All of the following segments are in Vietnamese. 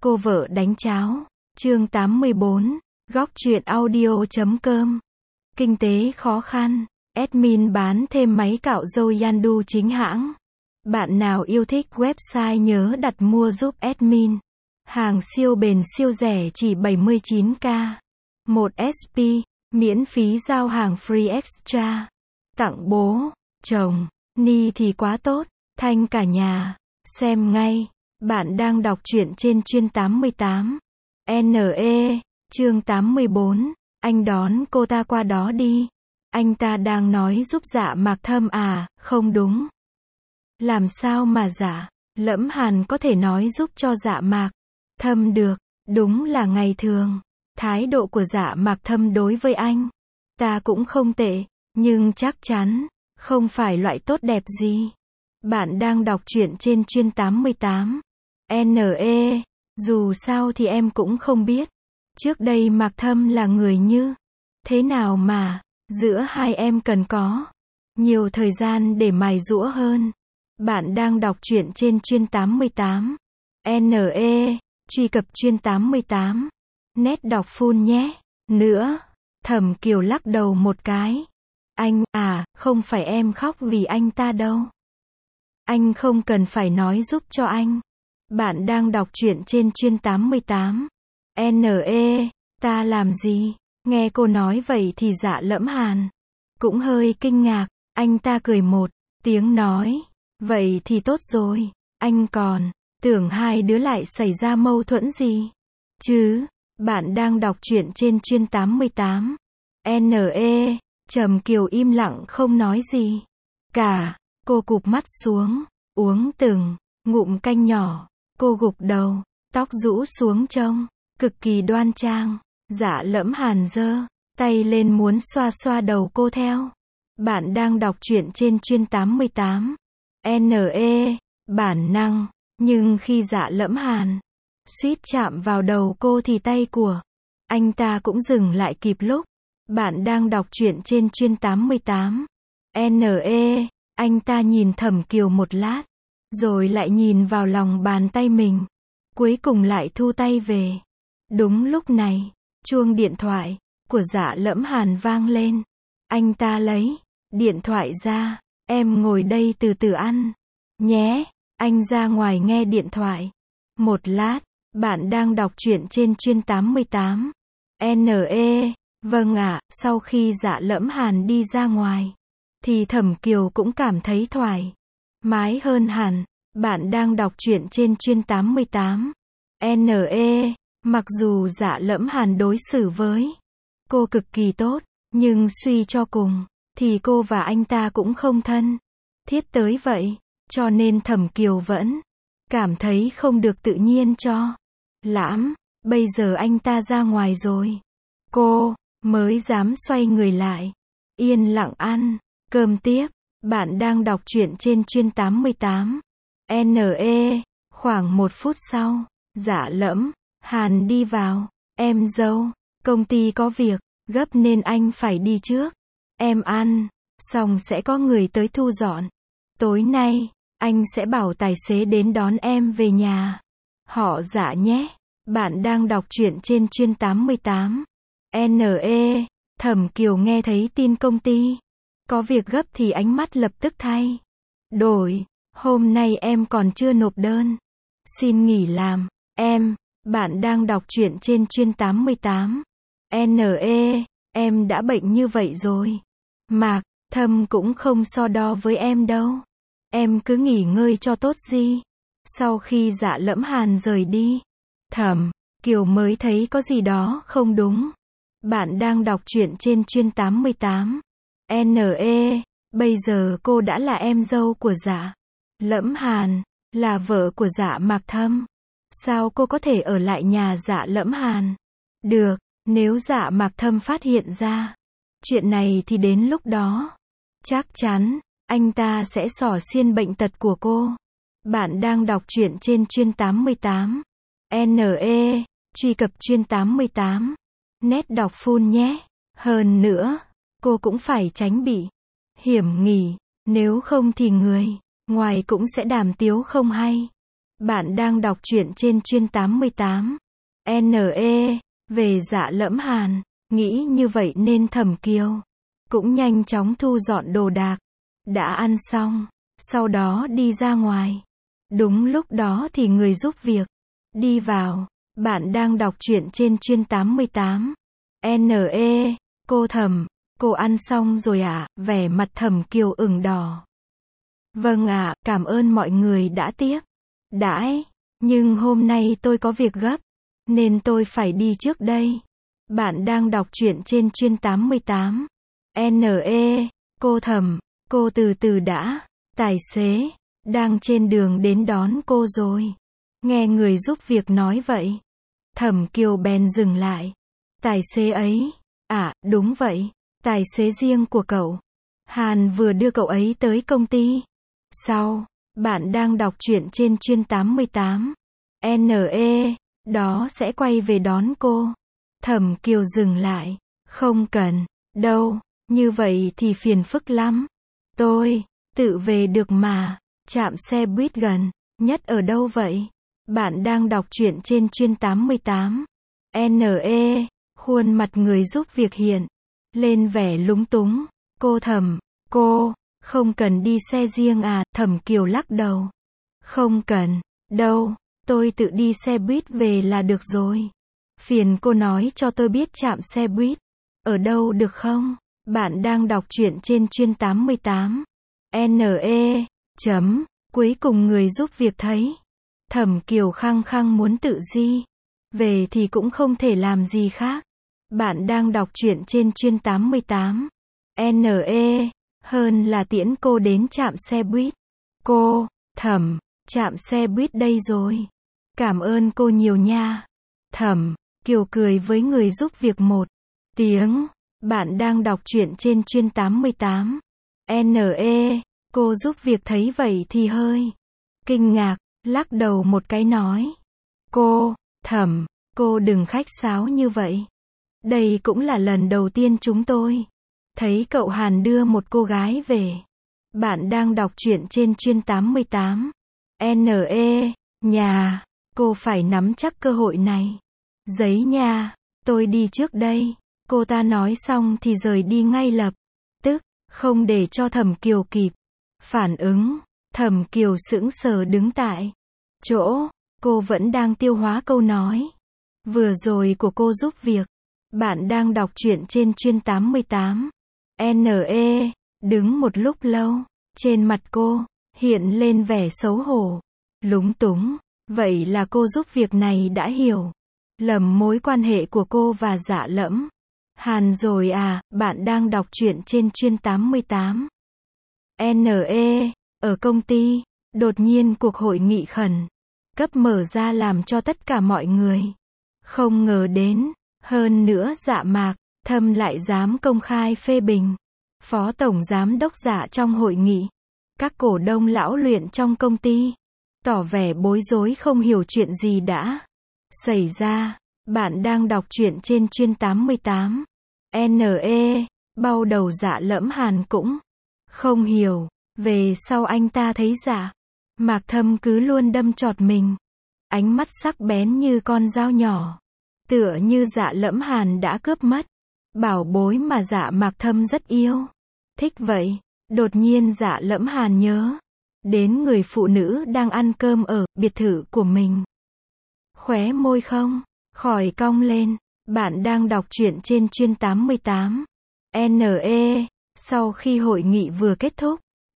Cô vợ đánh cháo. Chương 84. Góc truyện audio.com. Kinh tế khó khăn. Admin bán thêm máy cạo râu Yandu chính hãng. Bạn nào yêu thích website nhớ đặt mua giúp admin. Hàng siêu bền siêu rẻ chỉ 79k. 1 SP, miễn phí giao hàng free extra. Tặng bố, chồng, Ni thì quá tốt, thanh cả nhà. Xem ngay. Bạn đang đọc truyện trên chuyên 88. NE, chương 84. Anh đón cô ta qua đó đi. Anh ta đang nói giúp Dạ Mạc Thâm à, không đúng. Làm sao mà Dạ Lẫm Hàn có thể nói giúp cho Dạ Mạc Thâm được, đúng là ngày thường. Thái độ của Dạ Mạc Thâm đối với anh ta cũng không tệ, nhưng chắc chắn không phải loại tốt đẹp gì. Bạn đang đọc truyện trên chuyên 88. NE, dù sao thì em cũng không biết. Trước đây Mạc Thâm là người như thế nào mà, giữa hai em cần có nhiều thời gian để mài giũa hơn. Bạn đang đọc truyện trên chuyên 88. NE, truy cập chuyên 88. Nét đọc full nhé. Nữa, Thẩm Kiều lắc đầu một cái. Anh, à, không phải em khóc vì anh ta đâu. Anh không cần phải nói giúp cho anh. Bạn đang đọc truyện trên chuyên 88. NE, ta làm gì? Nghe cô nói vậy thì Dạ Lẫm Hàn cũng hơi kinh ngạc. Anh ta cười một tiếng nói, vậy thì tốt rồi. Anh còn tưởng hai đứa lại xảy ra mâu thuẫn gì chứ? Bạn đang đọc truyện trên chuyên 88. NE, Trầm Kiều im lặng không nói gì cả. Cô cụp mắt xuống, uống từng ngụm canh nhỏ. Cô gục đầu, tóc rũ xuống trông cực kỳ đoan trang. Dạ Lẫm Hàn giơ tay lên muốn xoa xoa đầu cô theo. Bạn đang đọc truyện trên chuyên 88. NE, bản năng, nhưng khi Dạ Lẫm Hàn suýt chạm vào đầu cô thì tay của anh ta cũng dừng lại kịp lúc. Bạn đang đọc truyện trên chuyên 88. NE, anh ta nhìn Thẩm Kiều một lát, rồi lại nhìn vào lòng bàn tay mình. Cuối cùng lại thu tay về. Đúng lúc này, chuông điện thoại của Dạ Lẫm Hàn vang lên. Anh ta lấy điện thoại ra. Em ngồi đây từ từ ăn nhé. Anh ra ngoài nghe điện thoại một lát. Bạn đang đọc truyện trên chuyên 88. NE, vâng ạ. Sau khi Dạ Lẫm Hàn đi ra ngoài thì Thẩm Kiều cũng cảm thấy thoải mái hơn hẳn. Bạn đang đọc truyện trên chuyên 88. NE, mặc dù Dạ Lẫm Hàn đối xử với cô cực kỳ tốt, nhưng suy cho cùng thì cô và anh ta cũng không thân thiết tới vậy, cho nên Thẩm Kiều vẫn cảm thấy không được tự nhiên cho lắm. Bây giờ anh ta ra ngoài rồi, cô mới dám xoay người lại, yên lặng ăn cơm tiếp. Bạn đang đọc truyện trên chuyên 88. NE, khoảng 1 phút sau, Dạ Lẫm Hàn đi vào. Em dâu, công ty có việc gấp nên anh phải đi trước. Em ăn xong sẽ có người tới thu dọn. Tối nay, anh sẽ bảo tài xế đến đón em về nhà họ Dạ nhé. Bạn đang đọc truyện trên chuyên 88. NE, Thẩm Kiều nghe thấy tin công ty có việc gấp thì ánh mắt lập tức thay đổi. Hôm nay em còn chưa nộp đơn xin nghỉ làm. Bạn đang đọc truyện trên chuyên 88. NE, em đã bệnh như vậy rồi. Mạc Thâm cũng không so đo với em đâu. Em cứ nghỉ ngơi cho tốt gì. Sau khi Dạ Lẫm Hàn rời đi, Thẩm Kiều mới thấy có gì đó không đúng. Bạn đang đọc truyện trên chuyên 88. NE, bây giờ cô đã là em dâu của Dạ Lẫm Hàn, là vợ của Dạ Mạc Thâm. Sao cô có thể ở lại nhà Dạ Lẫm Hàn được? Nếu Dạ Mạc Thâm phát hiện ra chuyện này thì đến lúc đó chắc chắn anh ta sẽ xỏ xiên bệnh tật của cô. Bạn đang đọc truyện trên chuyên 88. NE, truy cập chuyên 88. Nét đọc full nhé. Hơn nữa, cô cũng phải tránh bị hiểm nghỉ, nếu không thì người ngoài cũng sẽ đàm tiếu không hay. Bạn đang đọc truyện trên chuyên 88. NE, về Dạ Lẫm Hàn, nghĩ như vậy nên Thẩm Kiều cũng nhanh chóng thu dọn đồ đạc. Đã ăn xong, sau đó đi ra ngoài. Đúng lúc đó thì người giúp việc đi vào. Bạn đang đọc truyện trên chuyên 88. NE, cô Thẩm, cô ăn xong rồi ạ? Vẻ mặt Thẩm Kiều ửng đỏ. Vâng ạ, cảm ơn mọi người đã tiếp đãi, nhưng hôm nay tôi có việc gấp, nên tôi phải đi trước đây. Bạn đang đọc truyện trên chuyên 88. NE, cô Thẩm, cô từ từ đã, tài xế đang trên đường đến đón cô rồi. Nghe người giúp việc nói vậy, Thẩm Kiều bèn dừng lại. Tài xế ấy, đúng vậy, tài xế riêng của cậu. Hàn vừa đưa cậu ấy tới công ty. Sau, bạn đang đọc truyện trên chuyên 88. NE, đó sẽ quay về đón cô. Thẩm Kiều dừng lại. Không cần, đâu, như vậy thì phiền phức lắm. Tôi tự về được mà. Trạm xe buýt gần nhất ở đâu vậy? Bạn đang đọc truyện trên chuyên 88. NE, khuôn mặt người giúp việc hiện lên vẻ lúng túng. Cô Thẩm, cô không cần đi xe riêng à? Thẩm Kiều lắc đầu. Không cần, đâu, tôi tự đi xe buýt về là được rồi. Phiền cô nói cho tôi biết trạm xe buýt ở đâu được không? Bạn đang đọc truyện trên chuyên 88. NE, cuối cùng người giúp việc thấy Thẩm Kiều khăng khăng muốn tự di về thì cũng không thể làm gì khác. Bạn đang đọc truyện trên chuyên 88. NE, hơn là tiễn cô đến trạm xe buýt. Cô Thẩm, trạm xe buýt đây rồi. Cảm ơn cô nhiều nha. Thẩm Kiều cười với người giúp việc một tiếng. Bạn đang đọc truyện trên chuyên 88. NE, cô giúp việc thấy vậy thì hơi kinh ngạc, lắc đầu một cái nói. Cô Thẩm, cô đừng khách sáo như vậy. Đây cũng là lần đầu tiên chúng tôi thấy cậu Hàn đưa một cô gái về. Bạn đang đọc truyện trên chuyên 88. NE, nhà, cô phải nắm chắc cơ hội này. Giấy nha, tôi đi trước đây. Cô ta nói xong thì rời đi ngay lập tức, không để cho Thẩm Kiều kịp phản ứng. Thẩm Kiều sững sờ đứng tại chỗ, cô vẫn đang tiêu hóa câu nói vừa rồi của cô giúp việc. Bạn đang đọc truyện trên chuyên 88. NE, đứng một lúc lâu, trên mặt cô hiện lên vẻ xấu hổ, lúng túng. Vậy là cô giúp việc này đã hiểu lầm mối quan hệ của cô và Dạ Lẫm Hàn rồi à? Bạn đang đọc truyện trên chuyên 88. NE, ở công ty, đột nhiên cuộc hội nghị khẩn cấp mở ra làm cho tất cả mọi người không ngờ đến. Hơn nữa Dạ Mạc Thâm lại dám công khai phê bình Phó Tổng Giám đốc Dạ trong hội nghị. Các cổ đông lão luyện trong công ty tỏ vẻ bối rối không hiểu chuyện gì đã xảy ra. Bạn đang đọc truyện trên chuyên 88. NE, bao đầu Dạ Lẫm Hàn cũng không hiểu. Về sau anh ta thấy Dạ Mạc Thâm cứ luôn đâm chọt mình, ánh mắt sắc bén như con dao nhỏ, tựa như Dạ Lẫm Hàn đã cướp mất bảo bối mà Dạ Mạc Thâm rất yêu thích vậy. Đột nhiên Dạ Lẫm Hàn nhớ đến người phụ nữ đang ăn cơm ở biệt thự của mình. Khóe môi không khỏi cong lên. Bạn đang đọc truyện trên chuyên 88. NE, sau khi hội nghị vừa kết thúc,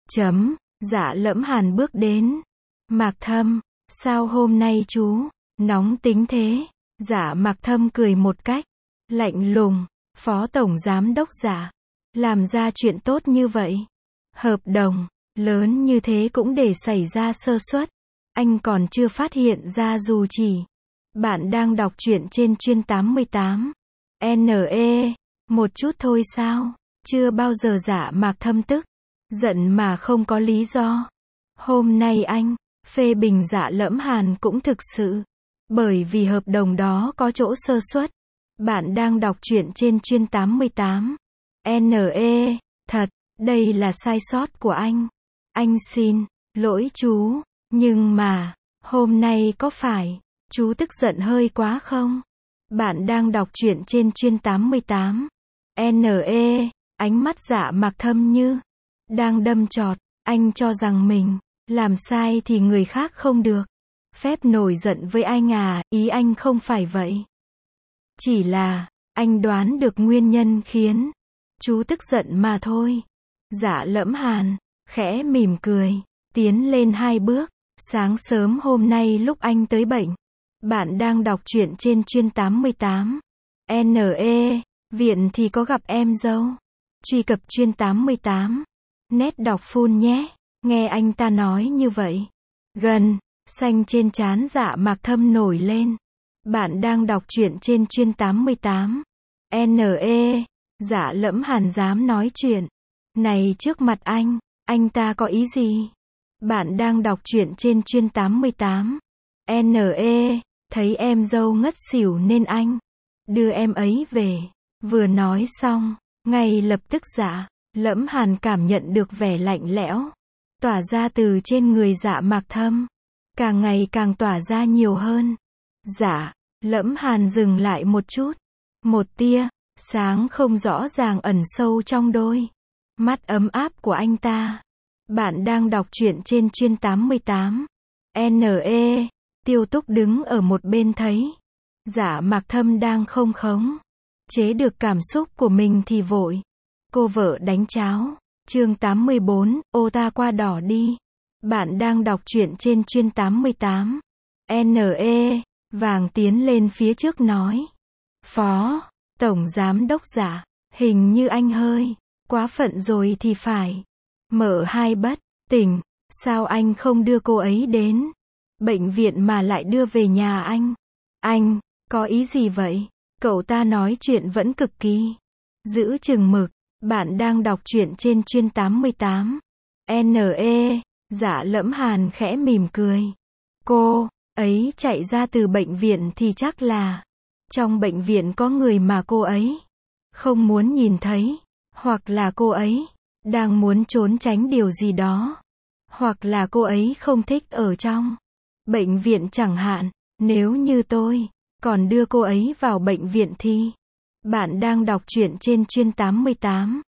Dạ Lẫm Hàn bước đến. Mạc Thâm, sao hôm nay chú nóng tính thế? Dạ Mạc Thâm cười một cách lạnh lùng. Phó Tổng Giám đốc Dạ, làm ra chuyện tốt như vậy, hợp đồng lớn như thế cũng để xảy ra sơ suất, anh còn chưa phát hiện ra dù chỉ. Bạn đang đọc truyện trên chuyên 88. NE, một chút thôi sao? Chưa bao giờ Dạ Mạc Thâm tức giận mà không có lý do. Hôm nay anh phê bình Dạ Lẫm Hàn cũng thực sự bởi vì hợp đồng đó có chỗ sơ suất. Bạn đang đọc truyện trên chuyên 88. NE, thật, đây là sai sót của anh. Anh xin lỗi chú, nhưng mà Hôm nay có phải, chú tức giận hơi quá không? Bạn đang đọc truyện trên chuyên 88. NE, ánh mắt Dạ Mạc Thâm như đang đâm chọt, anh cho rằng mình làm sai thì người khác không được phép nổi giận với anh à, ý anh không phải vậy. Chỉ là, anh đoán được nguyên nhân khiến chú tức giận mà thôi. Dạ Lẫm Hàn khẽ mỉm cười, tiến lên 2 bước. Sáng sớm hôm nay lúc anh tới bệnh, bạn đang đọc truyện trên chuyên 88. NE, viện thì có gặp em dâu. Truy cập chuyên 88. Nét đọc full nhé. Nghe anh ta nói như vậy. Gần, xanh trên trán Dạ Mạc Thâm nổi lên. Bạn đang đọc truyện trên chuyên 88. NE, Dạ Lẫm Hàn dám nói chuyện này trước mặt anh ta có ý gì? Bạn đang đọc truyện trên chuyên 88. NE, thấy em dâu ngất xỉu nên anh đưa em ấy về. Vừa nói xong, ngay lập tức Dạ Lẫm Hàn cảm nhận được vẻ lạnh lẽo tỏa ra từ trên người Dạ Mạc Thâm, càng ngày càng tỏa ra nhiều hơn. Dạ Lẫm Hàn dừng lại một chút, một tia sáng không rõ ràng ẩn sâu trong đôi mắt ấm áp của anh ta. Bạn đang đọc truyện trên chuyên 88. NE, Tiêu Túc đứng ở một bên thấy Dạ Mạc Thâm đang không khống chế được cảm xúc của mình thì vội cô vợ đánh cháo. Chương 84, ô ta qua đỏ đi. Bạn đang đọc truyện trên chuyên 88. NE, vàng tiến lên phía trước nói. Phó Tổng Giám Đốc Dạ, hình như anh hơi quá phận rồi thì phải. Mở hai bất tỉnh, sao anh không đưa cô ấy đến bệnh viện mà lại đưa về nhà anh? Anh có ý gì vậy? Cậu ta nói chuyện vẫn cực kỳ giữ chừng mực. Bạn đang đọc truyện trên chuyên 88. NE, Dạ Lẫm Hàn khẽ mỉm cười. Cô ấy chạy ra từ bệnh viện thì chắc là trong bệnh viện có người mà cô ấy không muốn nhìn thấy, hoặc là cô ấy đang muốn trốn tránh điều gì đó, hoặc là cô ấy không thích ở trong bệnh viện chẳng hạn. Nếu như tôi còn đưa cô ấy vào bệnh viện thì bạn đang đọc truyện trên chuyên 88.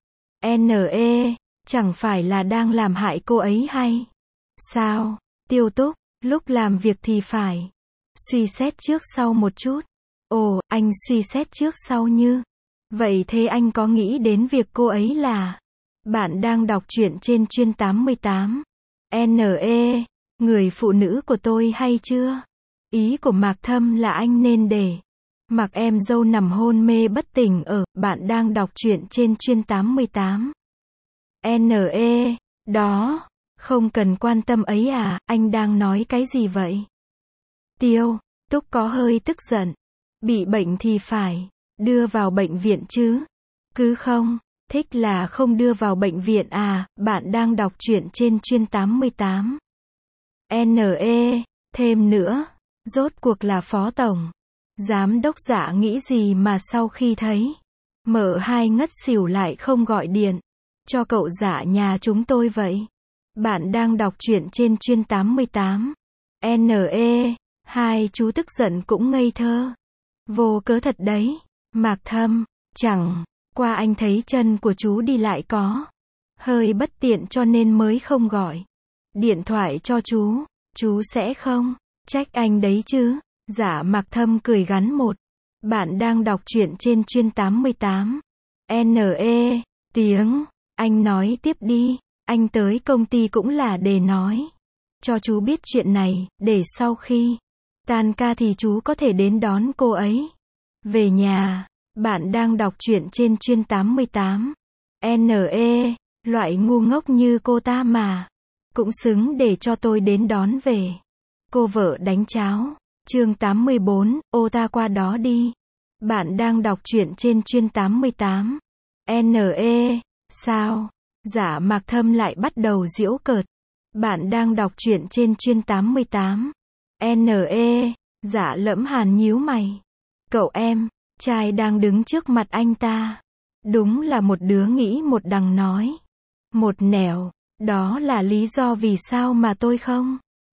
NE, chẳng phải là đang làm hại cô ấy hay sao? Tiêu Túc, lúc làm việc thì phải suy xét trước sau một chút. Ồ, anh suy xét trước sau như vậy thế anh có nghĩ đến việc cô ấy là bạn đang đọc truyện trên chuyên 88. NE, người phụ nữ của tôi hay chưa? Ý của Mạc Thâm là anh nên để mặc em dâu nằm hôn mê bất tỉnh ở. Bạn đang đọc truyện trên chuyên 88. NE, đó, không cần quan tâm ấy à, anh đang nói cái gì vậy? Tiêu Túc có hơi tức giận. Bị bệnh thì phải đưa vào bệnh viện chứ, cứ không thích là không đưa vào bệnh viện à. Bạn đang đọc truyện trên chuyên 88. NE, thêm nữa, rốt cuộc là Phó Tổng Giám Đốc Dạ nghĩ gì mà sau khi thấy Mở hai ngất xỉu lại không gọi điện cho cậu Dạ nhà chúng tôi vậy? Bạn đang đọc truyện trên chuyên 88. NE, hai chú tức giận cũng ngây thơ vô cớ thật đấy. Mạc Thâm, chẳng qua anh thấy chân của chú đi lại có hơi bất tiện cho nên mới không gọi điện thoại cho chú sẽ không trách anh đấy chứ? Dạ Mạc Thâm cười gắn một. Bạn đang đọc truyện trên chuyên 88. NE, tiếng anh nói tiếp đi. Anh tới công ty cũng là để nói cho chú biết chuyện này, để sau khi tan ca thì chú có thể đến đón cô ấy về nhà. Bạn đang đọc truyện trên chuyên 88. NE, loại ngu ngốc như cô ta mà cũng xứng để cho tôi đến đón về. Cô vợ đánh cháo. Chương 84, ô ta qua đó đi. Bạn đang đọc truyện trên chuyên 88. NE, sao? Dạ Mạc Thâm lại bắt đầu giễu cợt. Bạn đang đọc truyện trên chuyên 88. NE, Dạ Lẫm Hàn nhíu mày. Cậu em trai đang đứng trước mặt anh ta, đúng là một đứa nghĩ một đằng nói một nẻo. Đó là lý do vì sao mà tôi không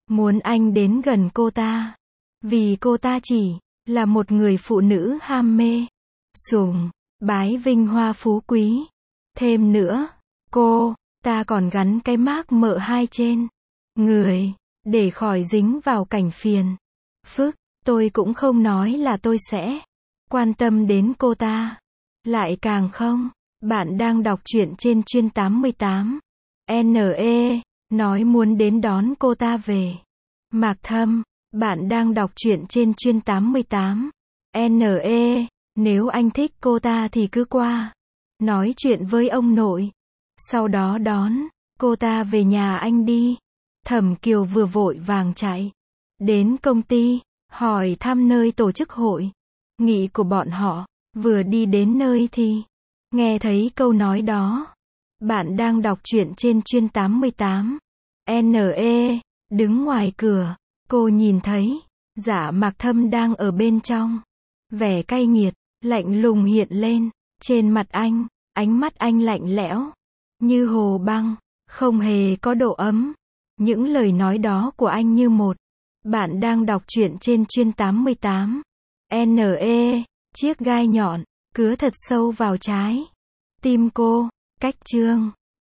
muốn anh đến gần cô ta. Vì cô ta chỉ là một người phụ nữ ham mê, sùng bái vinh hoa phú quý. Thêm nữa, cô ta còn gắn cái mác mợ hai trên người, để khỏi dính vào cảnh phiền phức. Tôi cũng không nói là tôi sẽ quan tâm đến cô ta. Lại càng không. Bạn đang đọc truyện trên Chuyên 88. NE nói muốn đến đón cô ta về. Mạc Thâm, bạn đang đọc truyện trên Chuyên 88. NE, nếu anh thích cô ta thì cứ qua nói chuyện với ông nội, sau đó đón cô ta về nhà anh đi. Thẩm Kiều vừa vội vàng chạy đến công ty, hỏi thăm nơi tổ chức hội nghị của bọn họ. Vừa đi đến nơi thì nghe thấy câu nói đó. Bạn đang đọc truyện trên Chuyên 88. NE, đứng ngoài cửa, cô nhìn thấy Dạ Mạc Thâm đang ở bên trong. Vẻ cay nghiệt, lạnh lùng hiện lên trên mặt anh, ánh mắt anh lạnh lẽo như hồ băng, không hề có độ ấm. Những lời nói đó của anh như một. Bạn đang đọc truyện trên Chuyên 88. NE, chiếc gai nhọn cứa thật sâu vào trái tim cô. Cách chương